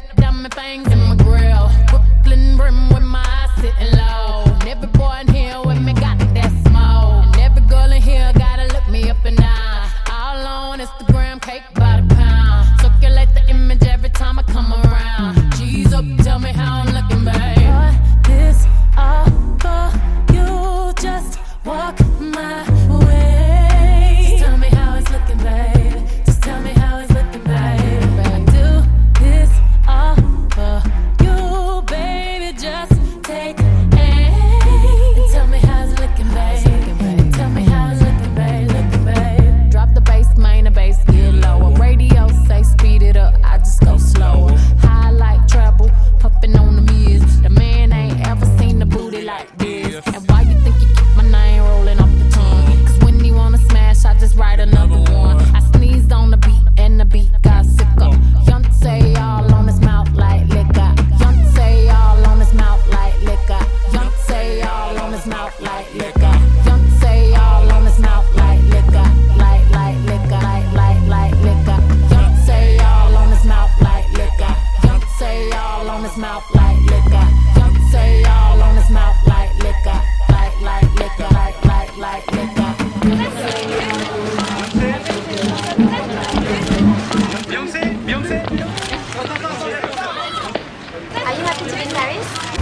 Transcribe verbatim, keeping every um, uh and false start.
diamond fangs in my grill. Brooklyn brim with my eyes sitting low. And every boy in here with me got that smoke. And every girl in here gotta look me up and down. All on Instagram, cake by the pound. Circulate the image every time I come around. G's up, tell me how I'm looking, babe. Boy, this all for you. Just walk my way. Just tell me how it's looking, babe. Just tell me how it's looking, babe. I do this all for you, baby. Just take aim and tell me how it's looking, babe. Tell me how it's looking, babe. Looking, babe. Drop the bass, main, the bass get lower. Radio say speed it up, I just go slower. Highlight treble, puffin' on the mirrors. The man ain't ever seen the booty like this. And why you think you keep my name rolling off the tongue? Cause when he wanna smash, I just write another one. I sneezed on the beat and the beat got sicker. Young say all on his mouth like liquor. Young say all on his mouth like liquor. Young say all on his mouth like liquor. Young say all on his mouth like liquor. Like, like liquor. Like, like, like liquor. Young say all on his mouth like liquor. Young say all on his mouth like liquor. Young say all on his mouth like liquor. Like, like liquor. Like, like, like liquor. Beyonce, Beyonce. Are you happy to be in Paris?